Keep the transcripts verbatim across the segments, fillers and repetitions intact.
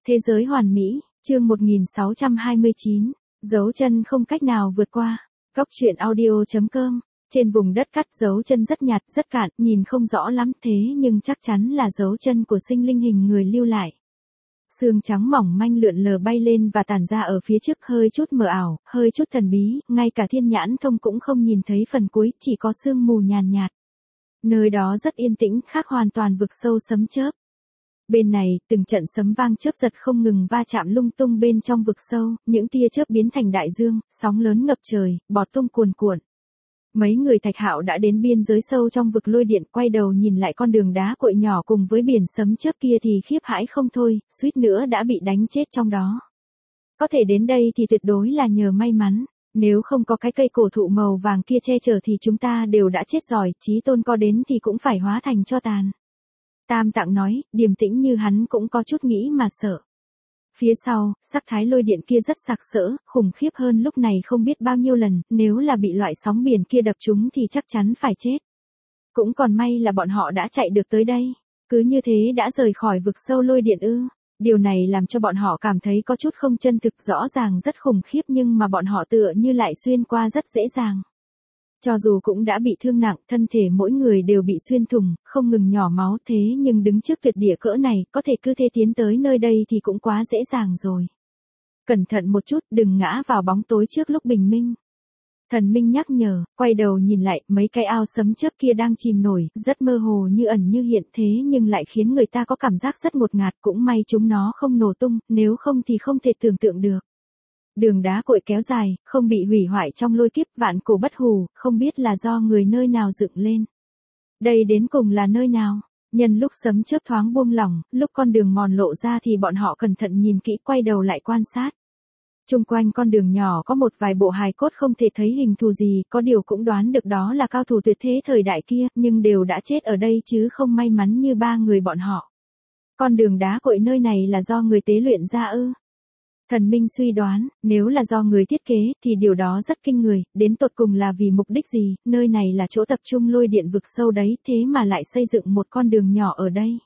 Thế giới hoàn mỹ, chương một nghìn sáu trăm hai mươi chín, dấu chân không cách nào vượt qua. Góc truyện audio chấm com. Trên vùng đất cắt dấu chân rất nhạt, rất cạn, nhìn không rõ lắm, thế nhưng chắc chắn là dấu chân của sinh linh hình người lưu lại. Sương trắng mỏng manh lượn lờ bay lên và tản ra ở phía trước, hơi chút mờ ảo, hơi chút thần bí, ngay cả thiên nhãn thông cũng không nhìn thấy phần cuối, chỉ có sương mù nhàn nhạt. Nơi đó rất yên tĩnh, khác hoàn toàn vực sâu sấm chớp. Bên này, từng trận sấm vang chớp giật không ngừng va chạm lung tung bên trong vực sâu, những tia chớp biến thành đại dương, sóng lớn ngập trời, bọt tung cuồn cuộn. Mấy người Thạch Hạo đã đến biên giới sâu trong vực lôi điện, quay đầu nhìn lại con đường đá cuội nhỏ cùng với biển sấm chớp kia thì khiếp hãi không thôi, suýt nữa đã bị đánh chết trong đó. Có thể đến đây thì tuyệt đối là nhờ may mắn, nếu không có cái cây cổ thụ màu vàng kia che chở thì chúng ta đều đã chết rồi, Chí Tôn có đến thì cũng phải hóa thành tro tàn. Tam Tạng nói, điềm tĩnh như hắn cũng có chút nghĩ mà sợ. Phía sau, sắc thái lôi điện kia rất sặc sỡ, khủng khiếp hơn lúc này không biết bao nhiêu lần, nếu là bị loại sóng biển kia đập trúng thì chắc chắn phải chết. Cũng còn may là bọn họ đã chạy được tới đây, cứ như thế đã rời khỏi vực sâu lôi điện ư. Điều này làm cho bọn họ cảm thấy có chút không chân thực, rõ ràng rất khủng khiếp nhưng mà bọn họ tựa như lại xuyên qua rất dễ dàng. Cho dù cũng đã bị thương nặng, thân thể mỗi người đều bị xuyên thủng, không ngừng nhỏ máu, thế nhưng đứng trước tuyệt địa cỡ này, có thể cứ thế tiến tới nơi đây thì cũng quá dễ dàng rồi. Cẩn thận một chút, đừng ngã vào bóng tối trước lúc bình minh. Thần Minh nhắc nhở, quay đầu nhìn lại, mấy cái ao sấm chớp kia đang chìm nổi, rất mơ hồ như ẩn như hiện, thế nhưng lại khiến người ta có cảm giác rất ngột ngạt, cũng may chúng nó không nổ tung, nếu không thì không thể tưởng tượng được. Đường đá cội kéo dài, không bị hủy hoại trong lôi kiếp, vạn cổ bất hủ, không biết là do người nơi nào dựng lên. Đây đến cùng là nơi nào? Nhân lúc sấm chớp thoáng buông lỏng, lúc con đường mòn lộ ra thì bọn họ cẩn thận nhìn kỹ, quay đầu lại quan sát. Chung quanh con đường nhỏ có một vài bộ hài cốt không thể thấy hình thù gì, có điều cũng đoán được đó là cao thủ tuyệt thế thời đại kia, nhưng đều đã chết ở đây chứ không may mắn như ba người bọn họ. Con đường đá cội nơi này là do người tế luyện ra ư? Thần Minh suy đoán, nếu là do người thiết kế, thì điều đó rất kinh người, đến tột cùng là vì mục đích gì, nơi này là chỗ tập trung lôi điện vực sâu đấy, thế mà lại xây dựng một con đường nhỏ ở đây.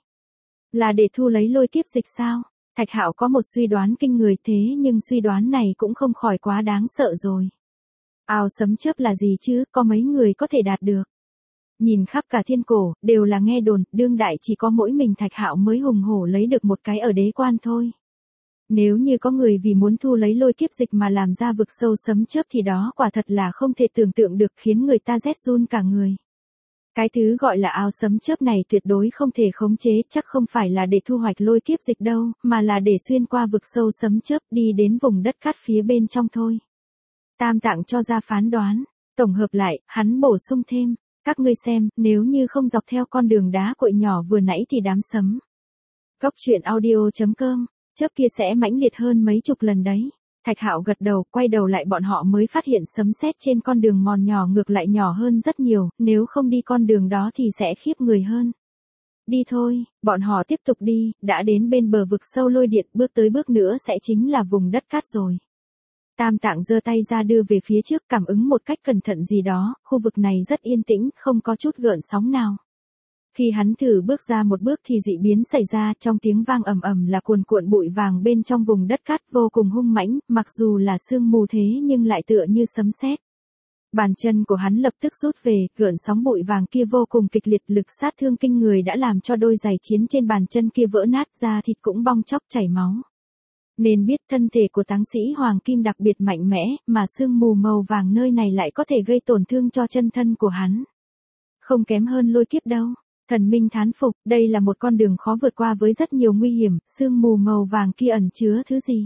Là để thu lấy lôi kiếp dịch sao? Thạch Hạo có một suy đoán kinh người, thế nhưng suy đoán này cũng không khỏi quá đáng sợ rồi. Ao sấm chớp là gì chứ, có mấy người có thể đạt được. Nhìn khắp cả thiên cổ, đều là nghe đồn, đương đại chỉ có mỗi mình Thạch Hạo mới hùng hổ lấy được một cái ở đế quan thôi. Nếu như có người vì muốn thu lấy lôi kiếp dịch mà làm ra vực sâu sấm chớp thì đó quả thật là không thể tưởng tượng được, khiến người ta rét run cả người. Cái thứ gọi là ao sấm chớp này tuyệt đối không thể khống chế, chắc không phải là để thu hoạch lôi kiếp dịch đâu, mà là để xuyên qua vực sâu sấm chớp đi đến vùng đất cát phía bên trong thôi. Tam Tạng cho ra phán đoán, tổng hợp lại, hắn bổ sung thêm, các ngươi xem, nếu như không dọc theo con đường đá cội nhỏ vừa nãy thì đám sấm. Góc truyện audio chấm com. Chớp kia sẽ mãnh liệt hơn mấy chục lần đấy. Thạch Hạo gật đầu, quay đầu lại bọn họ mới phát hiện sấm sét trên con đường mòn nhỏ ngược lại nhỏ hơn rất nhiều, nếu không đi con đường đó thì sẽ khiếp người hơn. Đi thôi, bọn họ tiếp tục đi, đã đến bên bờ vực sâu lôi điện, bước tới bước nữa sẽ chính là vùng đất cát rồi. Tam Tạng giơ tay ra đưa về phía trước, cảm ứng một cách cẩn thận gì đó, khu vực này rất yên tĩnh, không có chút gợn sóng nào. Khi hắn thử bước ra một bước thì dị biến xảy ra, trong tiếng vang ầm ầm là cuồn cuộn bụi vàng bên trong vùng đất cát vô cùng hung mãnh, mặc dù là sương mù thế nhưng lại tựa như sấm sét. Bàn chân của hắn lập tức rút về, gợn sóng bụi vàng kia vô cùng kịch liệt, lực sát thương kinh người đã làm cho đôi giày chiến trên bàn chân kia vỡ nát, da thịt cũng bong chóc chảy máu. Nên biết thân thể của táng sĩ Hoàng Kim đặc biệt mạnh mẽ, mà sương mù màu vàng nơi này lại có thể gây tổn thương cho chân thân của hắn. Không kém hơn lôi kiếp đâu. Thần Minh thán phục, đây là một con đường khó vượt qua với rất nhiều nguy hiểm, sương mù màu vàng kia ẩn chứa thứ gì?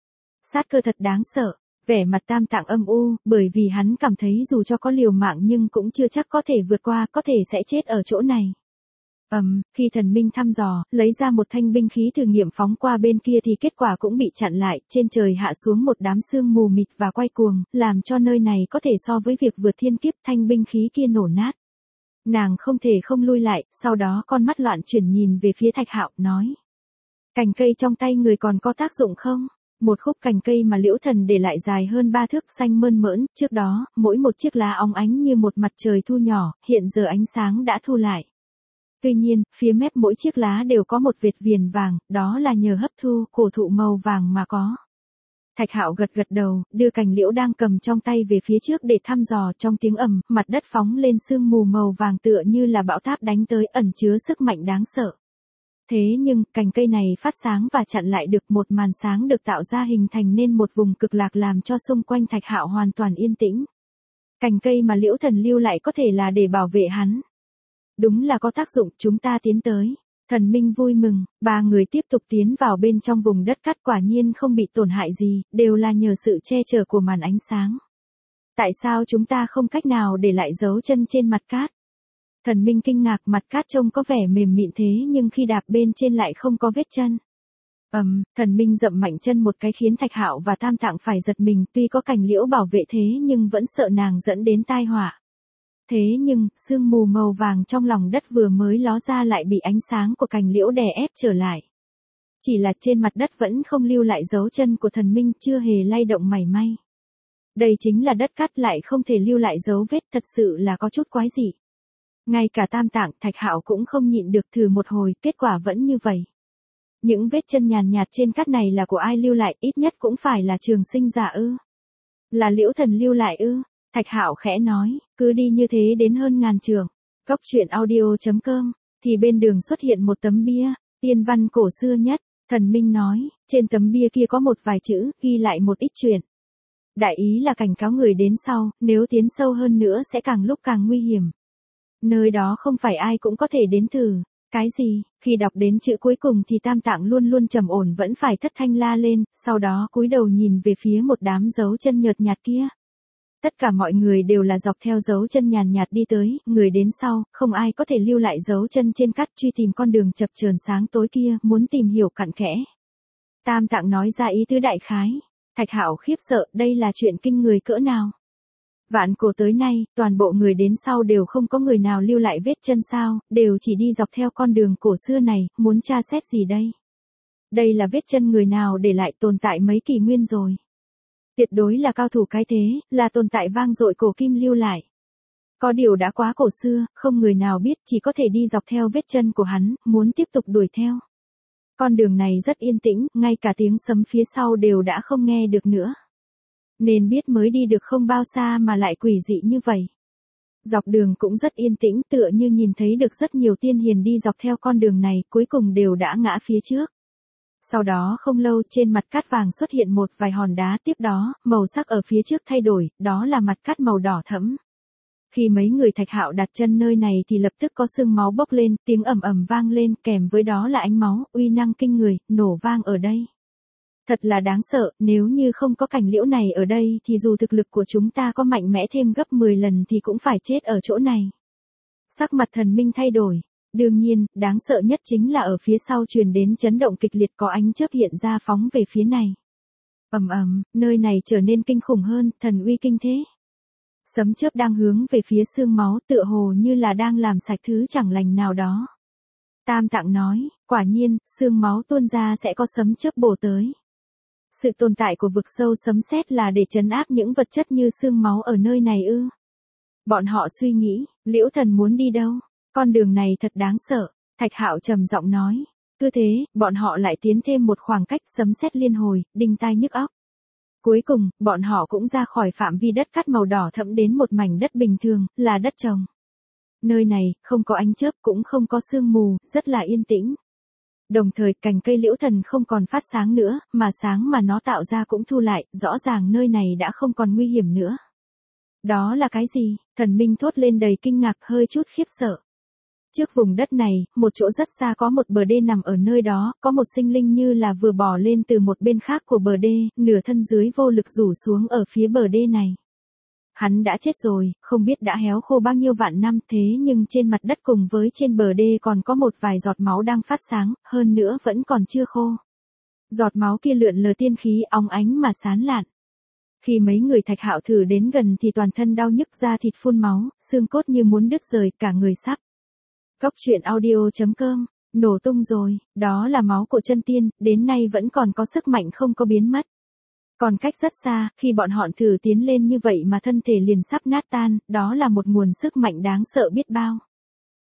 Sát cơ thật đáng sợ, vẻ mặt Tam Tạng âm u, bởi vì hắn cảm thấy dù cho có liều mạng nhưng cũng chưa chắc có thể vượt qua, có thể sẽ chết ở chỗ này. Ầm, um, khi Thần Minh thăm dò, lấy ra một thanh binh khí thử nghiệm phóng qua bên kia thì kết quả cũng bị chặn lại, trên trời hạ xuống một đám sương mù mịt và quay cuồng, làm cho nơi này có thể so với việc vượt thiên kiếp, thanh binh khí kia nổ nát. Nàng không thể không lui lại, sau đó con mắt loạn chuyển nhìn về phía Thạch Hạo, nói. Cành cây trong tay người còn có tác dụng không? Một khúc cành cây mà Liễu Thần để lại dài hơn ba thước, xanh mơn mởn, trước đó, mỗi một chiếc lá óng ánh như một mặt trời thu nhỏ, hiện giờ ánh sáng đã thu lại. Tuy nhiên, phía mép mỗi chiếc lá đều có một vệt viền vàng, đó là nhờ hấp thu cổ thụ màu vàng mà có. Thạch Hạo gật gật đầu, đưa cành liễu đang cầm trong tay về phía trước để thăm dò. Trong tiếng ầm, mặt đất phóng lên sương mù màu vàng tựa như là bão táp đánh tới, ẩn chứa sức mạnh đáng sợ. Thế nhưng, cành cây này phát sáng và chặn lại được một màn sáng được tạo ra hình thành nên một vùng cực lạc làm cho xung quanh Thạch Hạo hoàn toàn yên tĩnh. Cành cây mà Liễu Thần lưu lại có thể là để bảo vệ hắn. Đúng là có tác dụng, chúng ta tiến tới. Thần Minh vui mừng, ba người tiếp tục tiến vào bên trong vùng đất cát, quả nhiên không bị tổn hại gì, đều là nhờ sự che chở của màn ánh sáng. Tại sao chúng ta không cách nào để lại dấu chân trên mặt cát? Thần Minh kinh ngạc, mặt cát trông có vẻ mềm mịn thế nhưng khi đạp bên trên lại không có vết chân. Ầm, um, Thần Minh dậm mạnh chân một cái khiến Thạch Hạo và Tam Tạng phải giật mình, tuy có cành liễu bảo vệ thế nhưng vẫn sợ nàng dẫn đến tai họa. Thế nhưng, sương mù màu vàng trong lòng đất vừa mới ló ra lại bị ánh sáng của cành liễu đè ép trở lại. Chỉ là trên mặt đất vẫn không lưu lại dấu chân của Thần Minh, chưa hề lay động mảy may. Đây chính là đất cát lại không thể lưu lại dấu vết, thật sự là có chút quái dị. Ngay cả Tam Tạng, Thạch Hạo cũng không nhịn được, thử một hồi, kết quả vẫn như vậy. Những vết chân nhàn nhạt trên cát này là của ai lưu lại, ít nhất cũng phải là Trường Sinh giả ư? Là Liễu Thần lưu lại ư? Thạch Hạo khẽ nói, cứ đi như thế đến hơn ngàn trường. Cốc truyện audio chấm com, thì bên đường xuất hiện một tấm bia, tiên văn cổ xưa nhất. Thần Minh nói, trên tấm bia kia có một vài chữ, ghi lại một ít chuyện. Đại ý là cảnh cáo người đến sau, nếu tiến sâu hơn nữa sẽ càng lúc càng nguy hiểm. Nơi đó không phải ai cũng có thể đến thử. Cái gì? Khi đọc đến chữ cuối cùng thì Tam Tạng luôn luôn trầm ổn vẫn phải thất thanh la lên, sau đó cúi đầu nhìn về phía một đám dấu chân nhợt nhạt kia. Tất cả mọi người đều là dọc theo dấu chân nhàn nhạt đi tới, người đến sau, không ai có thể lưu lại dấu chân trên cát, truy tìm con đường chập chờn sáng tối kia, muốn tìm hiểu cặn kẽ. Tam Tạng nói ra ý tứ đại khái. Thạch Hạo khiếp sợ, đây là chuyện kinh người cỡ nào? Vạn cổ tới nay, toàn bộ người đến sau đều không có người nào lưu lại vết chân sao, đều chỉ đi dọc theo con đường cổ xưa này, muốn tra xét gì đây? Đây là vết chân người nào để lại, tồn tại mấy kỷ nguyên rồi. Tuyệt đối là cao thủ cái thế, là tồn tại vang dội cổ kim lưu lại. Có điều đã quá cổ xưa, không người nào biết, chỉ có thể đi dọc theo vết chân của hắn, muốn tiếp tục đuổi theo. Con đường này rất yên tĩnh, ngay cả tiếng sấm phía sau đều đã không nghe được nữa. Nên biết mới đi được không bao xa mà lại quỷ dị như vậy. Dọc đường cũng rất yên tĩnh, tựa như nhìn thấy được rất nhiều tiên hiền đi dọc theo con đường này, cuối cùng đều đã ngã phía trước. Sau đó không lâu, trên mặt cát vàng xuất hiện một vài hòn đá, tiếp đó, màu sắc ở phía trước thay đổi, đó là mặt cát màu đỏ thẫm. Khi mấy người Thạch Hạo đặt chân nơi này thì lập tức có sương máu bốc lên, tiếng ầm ầm vang lên, kèm với đó là ánh máu, uy năng kinh người, nổ vang ở đây. Thật là đáng sợ, nếu như không có cành liễu này ở đây thì dù thực lực của chúng ta có mạnh mẽ thêm gấp mười lần thì cũng phải chết ở chỗ này. Sắc mặt Thần Minh thay đổi. Đương nhiên, đáng sợ nhất chính là ở phía sau truyền đến chấn động kịch liệt, có ánh chớp hiện ra phóng về phía này. Ầm ầm, nơi này trở nên kinh khủng hơn, thần uy kinh thế. Sấm chớp đang hướng về phía xương máu, tựa hồ như là đang làm sạch thứ chẳng lành nào đó. Tam Tạng nói, quả nhiên, xương máu tuôn ra sẽ có sấm chớp bổ tới. Sự tồn tại của vực sâu sấm sét là để trấn áp những vật chất như xương máu ở nơi này ư? Bọn họ suy nghĩ, Liễu Thần muốn đi đâu? Con đường này thật đáng sợ, Thạch Hạo trầm giọng nói. Cứ thế, bọn họ lại tiến thêm một khoảng cách, sấm sét liên hồi, đinh tai nhức óc. Cuối cùng, bọn họ cũng ra khỏi phạm vi đất cát màu đỏ thẫm đến một mảnh đất bình thường, là đất trồng. Nơi này, không có ánh chớp cũng không có sương mù, rất là yên tĩnh. Đồng thời, cành cây Liễu Thần không còn phát sáng nữa, mà sáng mà nó tạo ra cũng thu lại, rõ ràng nơi này đã không còn nguy hiểm nữa. Đó là cái gì? Thần Minh thốt lên đầy kinh ngạc, hơi chút khiếp sợ. Trước vùng đất này, một chỗ rất xa có một bờ đê nằm ở nơi đó, có một sinh linh như là vừa bò lên từ một bên khác của bờ đê, nửa thân dưới vô lực rủ xuống ở phía bờ đê này. Hắn đã chết rồi, không biết đã héo khô bao nhiêu vạn năm, thế nhưng trên mặt đất cùng với trên bờ đê còn có một vài giọt máu đang phát sáng, hơn nữa vẫn còn chưa khô. Giọt máu kia lượn lờ tiên khí óng ánh mà sáng lạn. Khi mấy người Thạch Hạo thử đến gần thì toàn thân đau nhức, da thịt phun máu, xương cốt như muốn đứt rời, cả người sắp. Cốc truyện audio chấm com, nổ tung rồi, đó là máu của chân tiên, đến nay vẫn còn có sức mạnh không có biến mất. Còn cách rất xa, khi bọn họ thử tiến lên như vậy mà thân thể liền sắp nát tan, đó là một nguồn sức mạnh đáng sợ biết bao.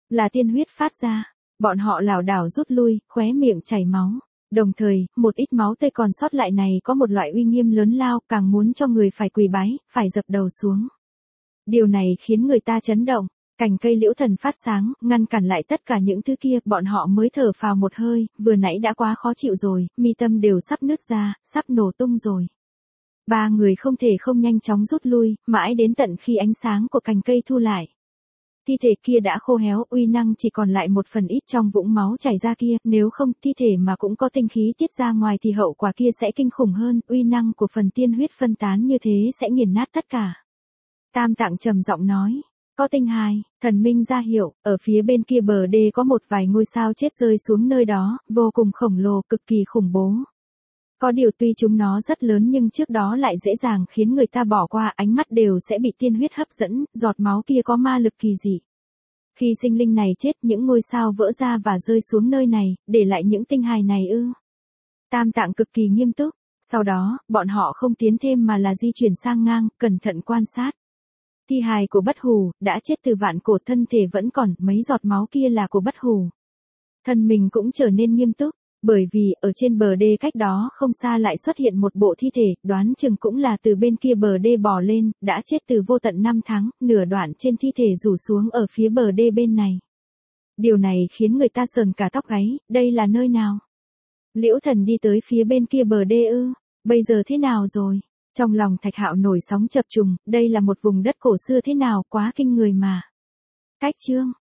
Là tiên huyết phát ra. Bọn họ lảo đảo rút lui, khóe miệng chảy máu. Đồng thời, một ít máu tươi còn sót lại này có một loại uy nghiêm lớn lao, càng muốn cho người phải quỳ bái, phải dập đầu xuống. Điều này khiến người ta chấn động. Cành cây liễu thần phát sáng, ngăn cản lại tất cả những thứ kia, bọn họ mới thở phào một hơi, vừa nãy đã quá khó chịu rồi, mi tâm đều sắp nứt ra, sắp nổ tung rồi. Ba người không thể không nhanh chóng rút lui, mãi đến tận khi ánh sáng của cành cây thu lại. Thi thể kia đã khô héo, uy năng chỉ còn lại một phần ít trong vũng máu chảy ra kia, nếu không, thi thể mà cũng có tinh khí tiết ra ngoài thì hậu quả kia sẽ kinh khủng hơn, uy năng của phần tiên huyết phân tán như thế sẽ nghiền nát tất cả. Tam Tạng trầm giọng nói, có tinh hài, thần minh ra hiệu, ở phía bên kia bờ đê có một vài ngôi sao chết rơi xuống nơi đó, vô cùng khổng lồ, cực kỳ khủng bố. Có điều tuy chúng nó rất lớn nhưng trước đó lại dễ dàng khiến người ta bỏ qua, ánh mắt đều sẽ bị tiên huyết hấp dẫn, giọt máu kia có ma lực kỳ dị. Khi sinh linh này chết, những ngôi sao vỡ ra và rơi xuống nơi này, để lại những tinh hài này ư. Tam Tạng cực kỳ nghiêm túc, sau đó, bọn họ không tiến thêm mà là di chuyển sang ngang, cẩn thận quan sát. Thi hài của Bất Hủ, đã chết từ vạn cổ, thân thể vẫn còn, mấy giọt máu kia là của Bất Hủ. Thân mình cũng trở nên nghiêm túc. Bởi vì, ở trên bờ đê cách đó không xa lại xuất hiện một bộ thi thể, đoán chừng cũng là từ bên kia bờ đê bò lên, đã chết từ vô tận năm tháng, nửa đoạn trên thi thể rủ xuống ở phía bờ đê bên này. Điều này khiến người ta sờn cả tóc gáy, đây là nơi nào? Liễu Thần đi tới phía bên kia bờ đê ư, bây giờ thế nào rồi? Trong lòng Thạch Hạo nổi sóng chập trùng, đây là một vùng đất cổ xưa thế nào, quá kinh người mà. Cách chương